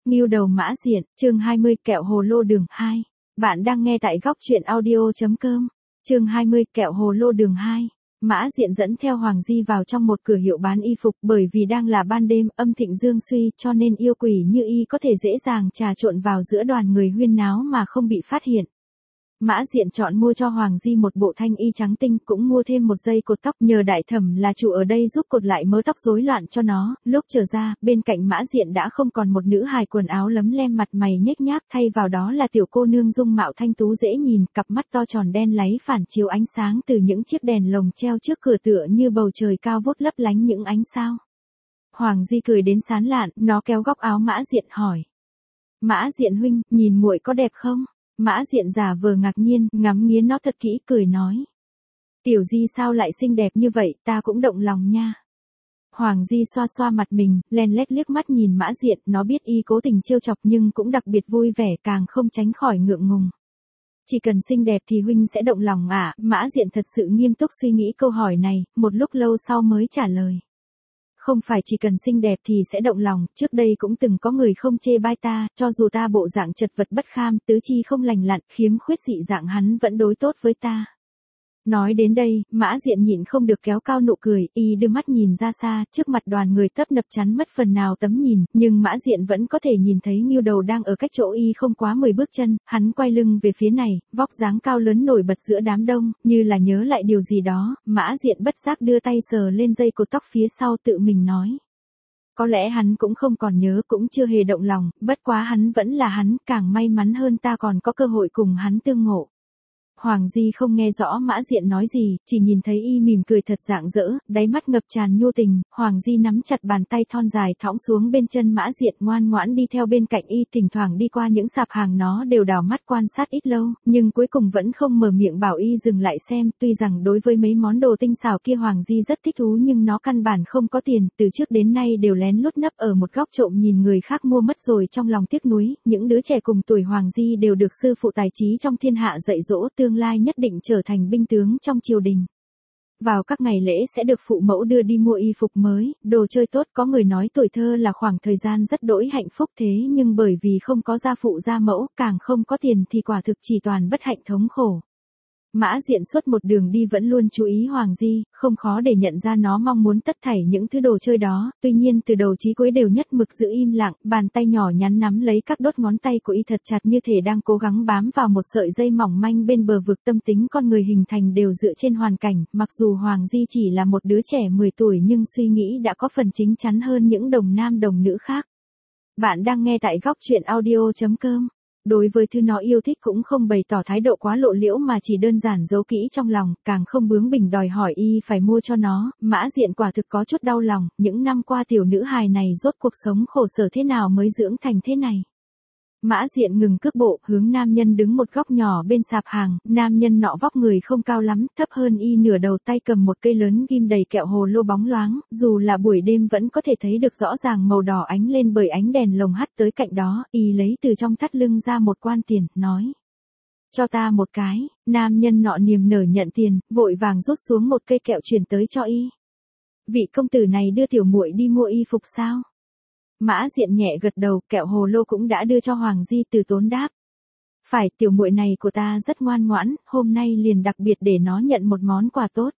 Ngưu đầu Mã Diện, chương 20, kẹo hồ lô đường 2. Bạn đang nghe tại góc truyện audio.com. Chương 20, kẹo hồ lô đường 2. Mã Diện dẫn theo Hoàng Di vào trong một cửa hiệu bán y phục, bởi vì đang là ban đêm, âm thịnh dương suy, cho nên yêu quỷ như y có thể dễ dàng trà trộn vào giữa đoàn người huyên náo mà không bị phát hiện. Mã Diện chọn mua cho Hoàng Di một bộ thanh y trắng tinh, cũng mua thêm một dây cột tóc, nhờ đại thẩm là chủ ở đây giúp cột lại mớ tóc rối loạn cho nó. Lúc trở ra, bên cạnh Mã Diện đã không còn một nữ hài quần áo lấm lem mặt mày nhếch nhác, thay vào đó là tiểu cô nương dung mạo thanh tú dễ nhìn, cặp mắt to tròn đen láy phản chiếu ánh sáng từ những chiếc đèn lồng treo trước cửa tựa như bầu trời cao vút lấp lánh những ánh sao. Hoàng Di cười đến sán lạn, nó kéo góc áo Mã Diện hỏi: "Mã Diện huynh, nhìn muội có đẹp không?" Mã Diện giả vờ ngạc nhiên, ngắm nghía nó thật kỹ, cười nói: "Tiểu Di sao lại xinh đẹp như vậy, ta cũng động lòng nha." Hoàng Di xoa xoa mặt mình, len lét liếc mắt nhìn Mã Diện, nó biết y cố tình trêu chọc nhưng cũng đặc biệt vui vẻ, càng không tránh khỏi ngượng ngùng. "Chỉ cần xinh đẹp thì huynh sẽ động lòng à?" Mã Diện thật sự nghiêm túc suy nghĩ câu hỏi này, một lúc lâu sau mới trả lời: "Không phải chỉ cần xinh đẹp thì sẽ động lòng, trước đây cũng từng có người không chê bai ta, cho dù ta bộ dạng chật vật bất kham, tứ chi không lành lặn, khiếm khuyết dị dạng, hắn vẫn đối tốt với ta." Nói đến đây, Mã Diện nhịn không được kéo cao nụ cười, y đưa mắt nhìn ra xa, trước mặt đoàn người tấp nập chắn mất phần nào tấm nhìn, nhưng Mã Diện vẫn có thể nhìn thấy Ngưu Đầu đang ở cách chỗ y không quá 10 bước chân, hắn quay lưng về phía này, vóc dáng cao lớn nổi bật giữa đám đông, như là nhớ lại điều gì đó, Mã Diện bất giác đưa tay sờ lên dây cột tóc phía sau, tự mình nói: "Có lẽ hắn cũng không còn nhớ, cũng chưa hề động lòng, bất quá hắn vẫn là hắn, càng may mắn hơn ta còn có cơ hội cùng hắn tương ngộ." Hoàng Di không nghe rõ Mã Diện nói gì, chỉ nhìn thấy y mỉm cười thật rạng rỡ, đáy mắt ngập tràn nhu tình. Hoàng Di nắm chặt bàn tay thon dài thõng xuống bên chân Mã Diện, ngoan ngoãn đi theo bên cạnh y, thỉnh thoảng đi qua những sạp hàng nó đều đảo mắt quan sát ít lâu, nhưng cuối cùng vẫn không mở miệng bảo y dừng lại xem. Tuy rằng đối với mấy món đồ tinh xảo kia Hoàng Di rất thích thú, nhưng nó căn bản không có tiền, từ trước đến nay đều lén lút nấp ở một góc trộm nhìn người khác mua mất rồi trong lòng tiếc nuối. Những đứa trẻ cùng tuổi Hoàng Di đều được sư phụ tài trí trong thiên hạ dạy dỗ, tương lai nhất định trở thành binh tướng trong triều đình. Vào các ngày lễ sẽ được phụ mẫu đưa đi mua y phục mới, đồ chơi tốt. Có người nói tuổi thơ là khoảng thời gian rất đỗi hạnh phúc, thế nhưng bởi vì không có gia phụ gia mẫu, càng không có tiền thì quả thực chỉ toàn bất hạnh thống khổ. Mã Diện suốt một đường đi vẫn luôn chú ý Hoàng Di, không khó để nhận ra nó mong muốn tất thảy những thứ đồ chơi đó, tuy nhiên từ đầu chí cuối đều nhất mực giữ im lặng, bàn tay nhỏ nhắn nắm lấy các đốt ngón tay của y thật chặt, như thể đang cố gắng bám vào một sợi dây mỏng manh bên bờ vực. Tâm tính con người hình thành đều dựa trên hoàn cảnh, mặc dù Hoàng Di chỉ là một đứa trẻ 10 tuổi nhưng suy nghĩ đã có phần chín chắn hơn những đồng nam đồng nữ khác. Bạn đang nghe tại góc truyện audio.com. Đối với thứ nó yêu thích cũng không bày tỏ thái độ quá lộ liễu mà chỉ đơn giản giấu kỹ trong lòng, càng không bướng bỉnh đòi hỏi y phải mua cho nó. Mã Diện quả thực có chút đau lòng, những năm qua tiểu nữ hài này rốt cuộc sống khổ sở thế nào mới dưỡng thành thế này. Mã Diện ngừng cước bộ, hướng nam nhân đứng một góc nhỏ bên sạp hàng. Nam nhân nọ vóc người không cao lắm, thấp hơn y nửa đầu, tay cầm một cây lớn ghim đầy kẹo hồ lô bóng loáng, dù là buổi đêm vẫn có thể thấy được rõ ràng màu đỏ ánh lên bởi ánh đèn lồng hắt tới cạnh đó. Y lấy từ trong thắt lưng ra một quan tiền, nói: "Cho ta một cái." Nam nhân nọ niềm nở nhận tiền, vội vàng rút xuống một cây kẹo chuyển tới cho y. "Vị công tử này đưa tiểu muội đi mua y phục sao?" Mã Diện nhẹ gật đầu, kẹo hồ lô cũng đã đưa cho Hoàng Di, từ tốn đáp: "Phải, tiểu muội này của ta rất ngoan ngoãn, hôm nay liền đặc biệt để nó nhận một món quà tốt."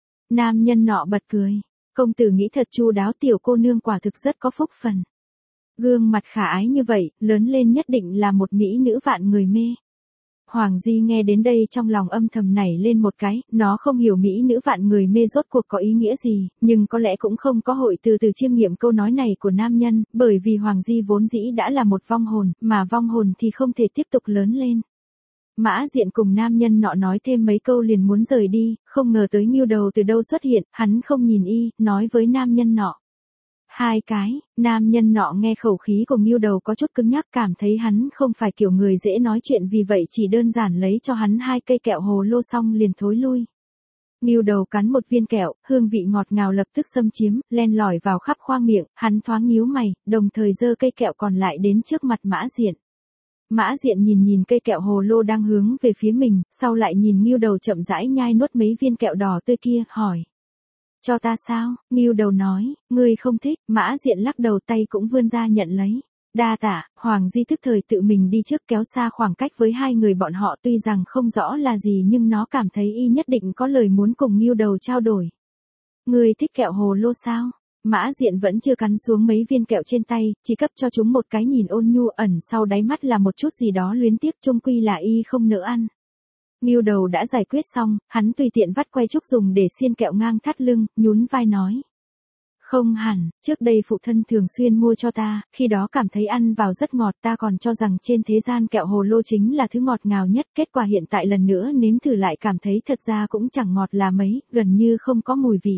Nam nhân nọ bật cười: "Công tử nghĩ thật chu đáo, tiểu cô nương quả thực rất có phúc phần. Gương mặt khả ái như vậy, lớn lên nhất định là một mỹ nữ vạn người mê." Hoàng Di nghe đến đây trong lòng âm thầm nảy lên một cái, nó không hiểu mỹ nữ vạn người mê rốt cuộc có ý nghĩa gì, nhưng có lẽ cũng không có hội từ chiêm nghiệm câu nói này của nam nhân, bởi vì Hoàng Di vốn dĩ đã là một vong hồn, mà vong hồn thì không thể tiếp tục lớn lên. Mã Diện cùng nam nhân nọ nói thêm mấy câu liền muốn rời đi, không ngờ tới Ngưu Đầu từ đâu xuất hiện, hắn không nhìn y, nói với nam nhân nọ: "2 cái." Nam nhân nọ nghe khẩu khí của Ngưu Đầu có chút cứng nhắc, cảm thấy hắn không phải kiểu người dễ nói chuyện, vì vậy chỉ đơn giản lấy cho hắn 2 cây kẹo hồ lô xong liền thối lui. Ngưu Đầu cắn một viên kẹo, hương vị ngọt ngào lập tức xâm chiếm, len lỏi vào khắp khoang miệng, hắn thoáng nhíu mày, đồng thời giơ cây kẹo còn lại đến trước mặt Mã Diện. Mã Diện nhìn cây kẹo hồ lô đang hướng về phía mình, sau lại nhìn Ngưu Đầu chậm rãi nhai nuốt mấy viên kẹo đỏ tươi kia, hỏi: "Cho ta sao?" Ngưu Đầu nói: "Ngươi không thích." Mã Diện lắc đầu, tay cũng vươn ra nhận lấy. Đa tạ, Hoàng Di thức thời tự mình đi trước kéo xa khoảng cách với hai người bọn họ, tuy rằng không rõ là gì nhưng nó cảm thấy y nhất định có lời muốn cùng Ngưu Đầu trao đổi. Người thích kẹo hồ lô sao? Mã Diện vẫn chưa cắn xuống mấy viên kẹo trên tay, chỉ cấp cho chúng một cái nhìn ôn nhu, ẩn sau đáy mắt là một chút gì đó luyến tiếc, chung quy là y không nỡ ăn. Ngưu Đầu đã giải quyết xong, hắn tùy tiện vắt que trúc dùng để xiên kẹo ngang thắt lưng, nhún vai nói. Không hẳn, trước đây phụ thân thường xuyên mua cho ta, khi đó cảm thấy ăn vào rất ngọt, ta còn cho rằng trên thế gian kẹo hồ lô chính là thứ ngọt ngào nhất, kết quả hiện tại lần nữa nếm thử lại cảm thấy thật ra cũng chẳng ngọt là mấy, gần như không có mùi vị.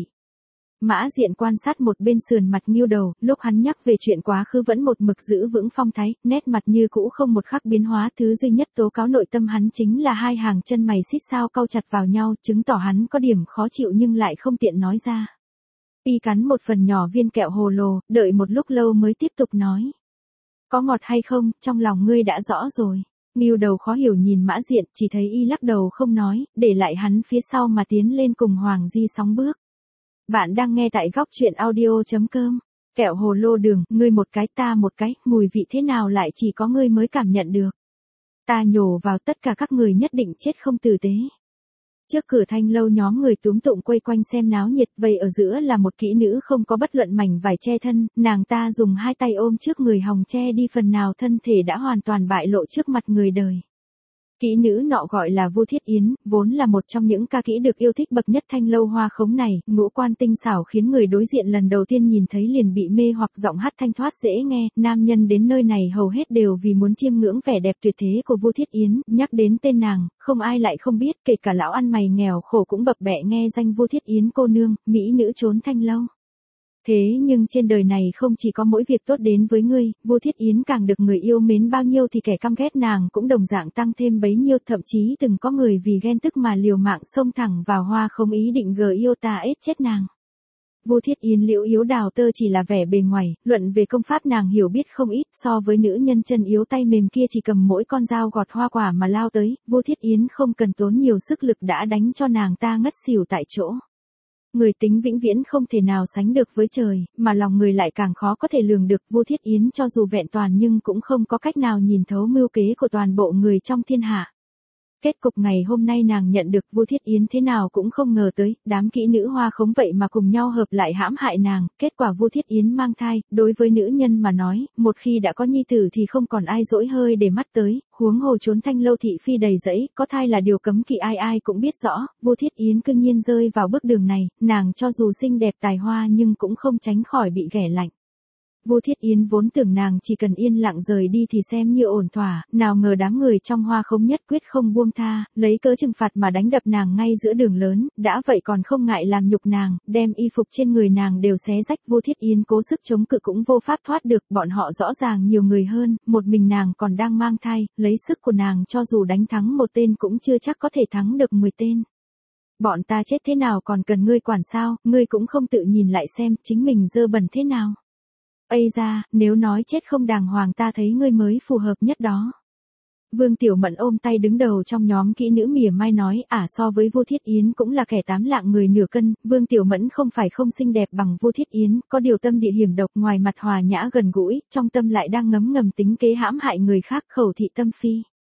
Mã Diện quan sát một bên sườn mặt Ngưu Đầu, lúc hắn nhắc về chuyện quá khứ vẫn một mực giữ vững phong thái, nét mặt như cũ không một khắc biến hóa, thứ duy nhất tố cáo nội tâm hắn chính là hai hàng chân mày xít sao cau chặt vào nhau, chứng tỏ hắn có điểm khó chịu nhưng lại không tiện nói ra. Y cắn một phần nhỏ viên kẹo hồ lô, đợi một lúc lâu mới tiếp tục nói. Có ngọt hay không, trong lòng ngươi đã rõ rồi. Ngưu Đầu khó hiểu nhìn Mã Diện, chỉ thấy y lắc đầu không nói, để lại hắn phía sau mà tiến lên cùng Hoàng Di sóng bước. Bạn đang nghe tại góc truyện audio.com. Kẹo hồ lô đường, ngươi một cái ta một cái, mùi vị thế nào lại chỉ có ngươi mới cảm nhận được. Ta nhổ vào tất cả các người nhất định chết không tử tế. Trước cửa Thanh lâu nhóm người túm tụng quây quanh xem náo nhiệt, vậy ở giữa là một kỹ nữ không có bất luận mảnh vải che thân, nàng ta dùng hai tay ôm trước người hòng che đi phần nào thân thể đã hoàn toàn bại lộ trước mặt người đời. Kỹ nữ nọ gọi là Vu Thiết Yến, vốn là một trong những ca kỹ được yêu thích bậc nhất Thanh lâu hoa khống này, ngũ quan tinh xảo khiến người đối diện lần đầu tiên nhìn thấy liền bị mê hoặc, giọng hát thanh thoát dễ nghe, nam nhân đến nơi này hầu hết đều vì muốn chiêm ngưỡng vẻ đẹp tuyệt thế của Vu Thiết Yến, nhắc đến tên nàng, không ai lại không biết, kể cả lão ăn mày nghèo khổ cũng bập bẹ nghe danh Vu Thiết Yến cô nương, mỹ nữ trốn Thanh lâu. Thế nhưng trên đời này không chỉ có mỗi việc tốt đến với ngươi, Vu Thiết Yến càng được người yêu mến bao nhiêu thì kẻ căm ghét nàng cũng đồng dạng tăng thêm bấy nhiêu, thậm chí từng có người vì ghen tức mà liều mạng xông thẳng vào hoa không ý định yêu ta ết chết nàng. Vu Thiết Yến liễu yếu đào tơ chỉ là vẻ bề ngoài, luận về công pháp nàng hiểu biết không ít, so với nữ nhân chân yếu tay mềm kia chỉ cầm mỗi con dao gọt hoa quả mà lao tới, Vu Thiết Yến không cần tốn nhiều sức lực đã đánh cho nàng ta ngất xỉu tại chỗ. Người tính vĩnh viễn không thể nào sánh được với trời, mà lòng người lại càng khó có thể lường được. Vu Thiết Yến cho dù vẹn toàn nhưng cũng không có cách nào nhìn thấu mưu kế của toàn bộ người trong thiên hạ. Kết cục ngày hôm nay nàng nhận được, Vu Thiết Yến thế nào cũng không ngờ tới, đám kỹ nữ hoa khống vậy mà cùng nhau hợp lại hãm hại nàng, kết quả Vu Thiết Yến mang thai, đối với nữ nhân mà nói, một khi đã có nhi tử thì không còn ai dỗi hơi để mắt tới, huống hồ trốn Thanh lâu thị phi đầy rẫy, có thai là điều cấm kỵ ai ai cũng biết rõ, Vu Thiết Yến cương nhiên rơi vào bước đường này, nàng cho dù xinh đẹp tài hoa nhưng cũng không tránh khỏi bị ghẻ lạnh. Vu Thiết Yến vốn tưởng nàng chỉ cần yên lặng rời đi thì xem như ổn thỏa, nào ngờ đám người trong hoa khống nhất quyết không buông tha, lấy cớ trừng phạt mà đánh đập nàng ngay giữa đường lớn, đã vậy còn không ngại làm nhục nàng, đem y phục trên người nàng đều xé rách. Vu Thiết Yến cố sức chống cự cũng vô pháp thoát được, bọn họ rõ ràng nhiều người hơn, một mình nàng còn đang mang thai, lấy sức của nàng cho dù đánh thắng một tên cũng chưa chắc có thể thắng được 10 tên. Bọn ta chết thế nào còn cần ngươi quản sao, ngươi cũng không tự nhìn lại xem chính mình dơ bẩn thế nào. Ây da, nếu nói chết không đàng hoàng ta thấy ngươi mới phù hợp nhất đó. Vương Tiểu Mẫn ôm tay đứng đầu trong nhóm kỹ nữ mỉa mai nói, so với Vu Thiết Yến cũng là kẻ tám lạng người nửa cân, Vương Tiểu Mẫn không phải không xinh đẹp bằng Vu Thiết Yến, có điều tâm địa hiểm độc, ngoài mặt hòa nhã gần gũi, trong tâm lại đang ngấm ngầm tính kế hãm hại người khác, khẩu thị tâm phi.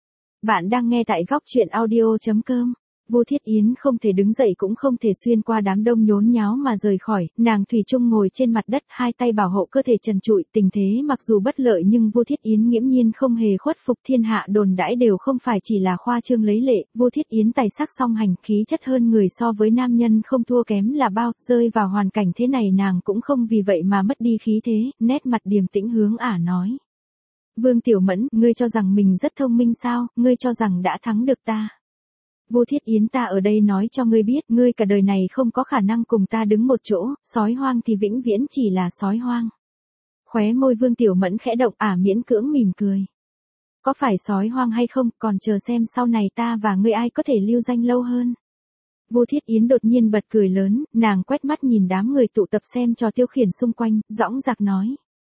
Bạn đang nghe tại góc truyện audio.com. Vu Thiết Yến không thể đứng dậy cũng không thể xuyên qua đám đông nhốn nháo mà rời khỏi, nàng thủy chung ngồi trên mặt đất, hai tay bảo hộ cơ thể trần trụi, tình thế mặc dù bất lợi nhưng Vu Thiết Yến nghiễm nhiên không hề khuất phục, thiên hạ đồn đãi đều không phải chỉ là khoa trương lấy lệ, Vu Thiết Yến tài sắc song hành, khí chất hơn người so với nam nhân không thua kém là bao, rơi vào hoàn cảnh thế này nàng cũng không vì vậy mà mất đi khí thế, nét mặt điềm tĩnh hướng nói. Vương Tiểu Mẫn, ngươi cho rằng mình rất thông minh sao, ngươi cho rằng đã thắng được ta. Vu Thiết Yến ta ở đây nói cho ngươi biết, ngươi cả đời này không có khả năng cùng ta đứng một chỗ, sói hoang thì vĩnh viễn chỉ là sói hoang. Khóe môi Vương Tiểu Mẫn khẽ động, miễn cưỡng mỉm cười. Có phải sói hoang hay không, còn chờ xem sau này ta và ngươi ai có thể lưu danh lâu hơn. Vu Thiết Yến đột nhiên bật cười lớn, nàng quét mắt nhìn đám người tụ tập xem trò tiêu khiển xung quanh, dõng dạc nói.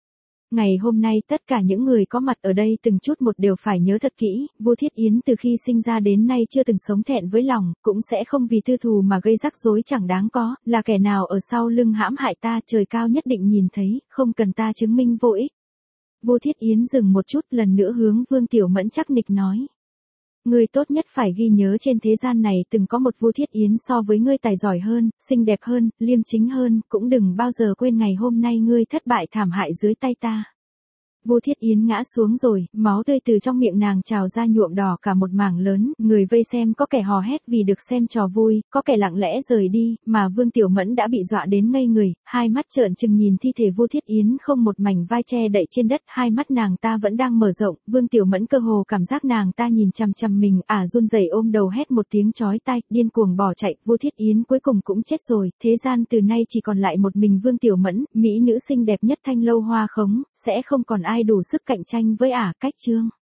Ngày hôm nay tất cả những người có mặt ở đây từng chút một đều phải nhớ thật kỹ, Vu Thiết Yến từ khi sinh ra đến nay chưa từng sống thẹn với lòng, cũng sẽ không vì tư thù mà gây rắc rối chẳng đáng có, là kẻ nào ở sau lưng hãm hại ta trời cao nhất định nhìn thấy, không cần ta chứng minh vô ích. Vu Thiết Yến dừng một chút, lần nữa hướng Vương Tiểu Mẫn chắc nịch nói. Ngươi tốt nhất phải ghi nhớ trên thế gian này từng có một Vu Thiết Yến so với ngươi tài giỏi hơn, xinh đẹp hơn, liêm chính hơn, cũng đừng bao giờ quên ngày hôm nay ngươi thất bại thảm hại dưới tay ta. Vu Thiết Yến ngã xuống rồi, máu tươi từ trong miệng nàng trào ra nhuộm đỏ cả một mảng lớn, người vây xem có kẻ hò hét vì được xem trò vui, có kẻ lặng lẽ rời đi, mà Vương Tiểu Mẫn đã bị dọa đến ngây người, hai mắt trợn trừng nhìn thi thể Vu Thiết Yến không một mảnh vai che đậy trên đất, hai mắt nàng ta vẫn đang mở rộng, Vương Tiểu Mẫn cơ hồ cảm giác nàng ta nhìn chằm chằm mình, run rẩy ôm đầu hét một tiếng chói tai, điên cuồng bỏ chạy, Vu Thiết Yến cuối cùng cũng chết rồi, thế gian từ nay chỉ còn lại một mình Vương Tiểu Mẫn, mỹ nữ xinh đẹp nhất Thanh Lâu Hoa Khống, sẽ không còn ai đủ sức cạnh tranh với cách chương.